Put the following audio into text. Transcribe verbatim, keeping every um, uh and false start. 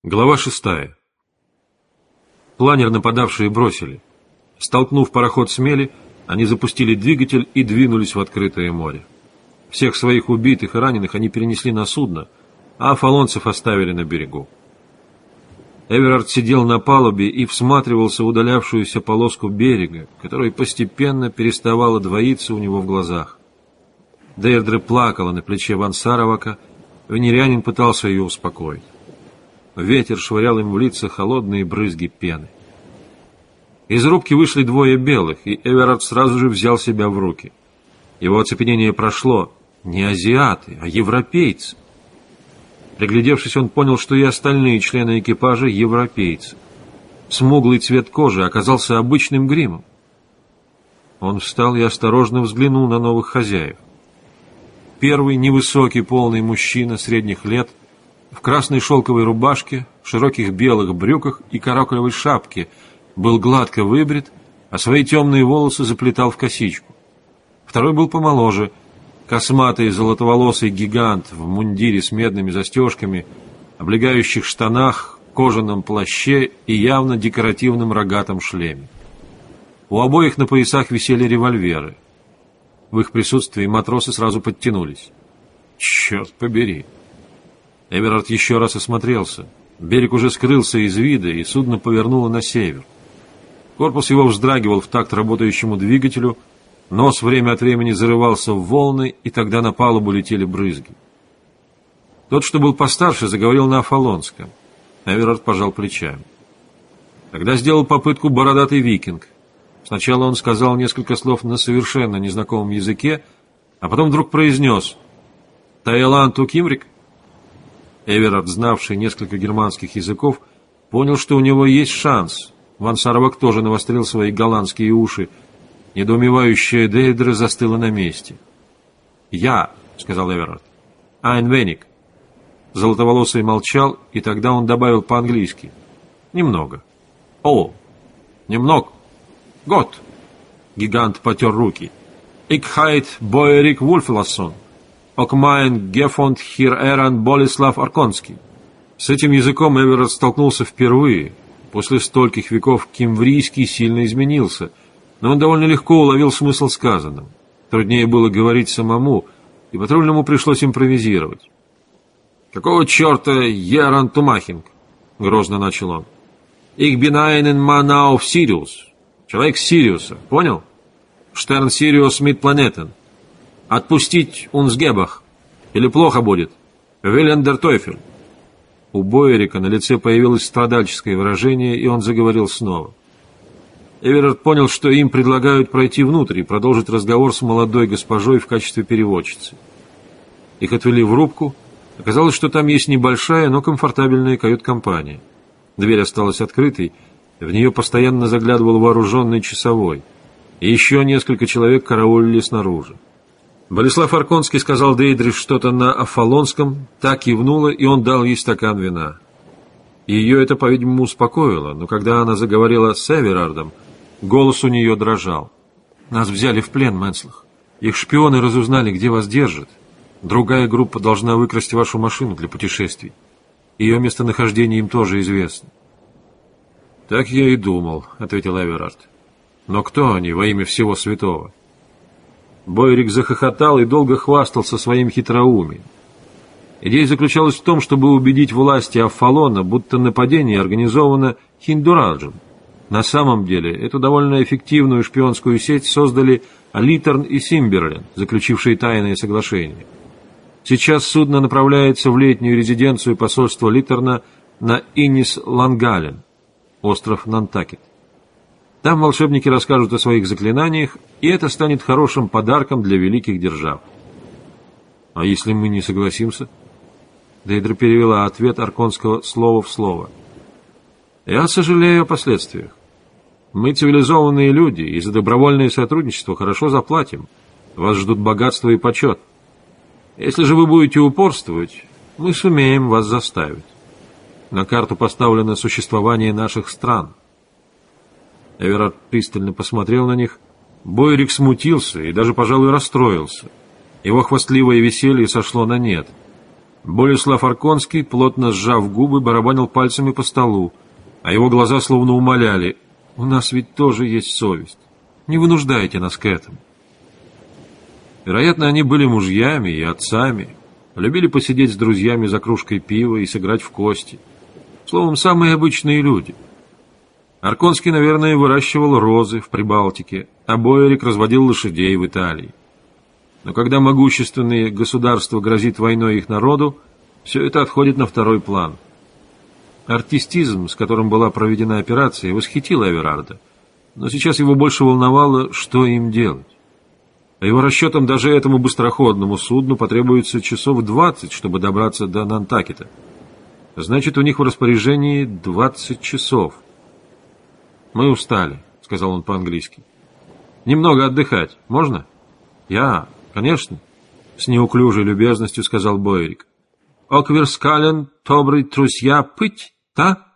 Глава шестая. Планер нападавшие бросили. Столкнув пароход с мели, они запустили двигатель и двинулись в открытое море. Всех своих убитых и раненых они перенесли на судно, а афалонцев оставили на берегу. Эверард сидел на палубе и всматривался в удалявшуюся полоску берега, которая постепенно переставала двоиться у него в глазах. Дейрдре плакала на плече Вансаровака, венерянин пытался ее успокоить. Ветер швырял им в лица холодные брызги пены. Из рубки вышли двое белых, и Эверард сразу же взял себя в руки. Его оцепенение прошло. Не азиаты, а европейцы. Приглядевшись, он понял, что и остальные члены экипажа европейцы. Смуглый цвет кожи оказался обычным гримом. Он встал и осторожно взглянул на новых хозяев. Первый невысокий полный мужчина средних лет в красной шелковой рубашке, в широких белых брюках и каракулевой шапке был гладко выбрит, а свои темные волосы заплетал в косичку. Второй был помоложе, косматый золотоволосый гигант в мундире с медными застежками, облегающих штанах, кожаном плаще и явно декоративном рогатом шлеме. У обоих на поясах висели револьверы. В их присутствии матросы сразу подтянулись. Черт побери! Эверард еще раз осмотрелся. Берег уже скрылся из вида, и судно повернуло на север. Корпус его вздрагивал в такт работающему двигателю, нос время от времени зарывался в волны, и тогда на палубу летели брызги. Тот, что был постарше, заговорил на афалонском. Эверард пожал плечами. Тогда сделал попытку бородатый викинг. Сначала он сказал несколько слов на совершенно незнакомом языке, а потом вдруг произнес «Таиланд у Кимрик». Эверард, знавший несколько германских языков, понял, что у него есть шанс. Вансаровак тоже навострил свои голландские уши. Недоумевающая Дейрдре застыла на месте. «Я», — сказал Эверард, — «Айн веник». Золотоволосый молчал, и тогда он добавил по-английски. «Немного». «О, немного. Год». Гигант потер руки. «Ik heit Боерик Вульфлассон. Ок майн гефонд хир эран Болеслав Арконский». С этим языком Эверард столкнулся впервые. После стольких веков кимврийский сильно изменился, но он довольно легко уловил смысл сказанного. Труднее было говорить самому, и патрульному пришлось импровизировать. «Какого черта Еран Тумахинг?» — грозно начал он. «Ich bin einen Mann auf Sirius. Человек Сириуса, понял? Штерн Сириус mit Planeten. Отпустить унсгебах. Или плохо будет. Виллендер Тойфель». У Боерика на лице появилось страдальческое выражение, и он заговорил снова. Эверард понял, что им предлагают пройти внутрь и продолжить разговор с молодой госпожой в качестве переводчицы. Их отвели в рубку. Оказалось, что там есть небольшая, но комфортабельная кают-компания. Дверь осталась открытой, в нее постоянно заглядывал вооруженный часовой, и еще несколько человек караулили снаружи. Болеслав Арконский сказал Дейрдре что-то на афалонском, та кивнула, и он дал ей стакан вина. Ее это, по-видимому, успокоило, но когда она заговорила с Эверардом, голос у нее дрожал. «Нас взяли в плен, Менслах. Их шпионы разузнали, где вас держат. Другая группа должна выкрасть вашу машину для путешествий. Ее местонахождение им тоже известно». «Так я и думал», — ответил Эверард. «Но кто они во имя всего святого?» Боерик захохотал и долго хвастался своим хитроумием. Идея заключалась в том, чтобы убедить власти Афалона, будто нападение организовано Хиндураджем. На самом деле, эту довольно эффективную шпионскую сеть создали Литерн и Симберлен, заключившие тайное соглашение. Сейчас судно направляется в летнюю резиденцию посольства Литерна на Иннис-Лангален, остров Нантакет. Там волшебники расскажут о своих заклинаниях, и это станет хорошим подарком для великих держав. «А если мы не согласимся?» Дейрдре перевела ответ Арконского слово в слово. «Я сожалею о последствиях. Мы цивилизованные люди, и за добровольное сотрудничество хорошо заплатим. Вас ждут богатство и почет. Если же вы будете упорствовать, мы сумеем вас заставить. На карту поставлено существование наших стран». Эверард пристально посмотрел на них. Боерик смутился и даже, пожалуй, расстроился. Его хвастливое веселье сошло на нет. Болеслав Арконский, плотно сжав губы, барабанил пальцами по столу, а его глаза словно умоляли: «У нас ведь тоже есть совесть. Не вынуждайте нас к этому». Вероятно, они были мужьями и отцами, любили посидеть с друзьями за кружкой пива и сыграть в кости. Словом, самые обычные люди. Арконский, наверное, выращивал розы в Прибалтике, а Боярик разводил лошадей в Италии. Но когда могущественное государство грозит войной их народу, все это отходит на второй план. Артистизм, с которым была проведена операция, восхитил Эверарда, но сейчас его больше волновало, что им делать. По его расчетам, даже этому быстроходному судну потребуется часов двадцать, чтобы добраться до Нантакета. Значит, у них в распоряжении двадцать часов. «Мы устали», — сказал он по-английски. «Немного отдыхать. Можно?» «Я, конечно», — с неуклюжей любезностью сказал Боярик. «Окверскален, добрый трусья, пыть, та?»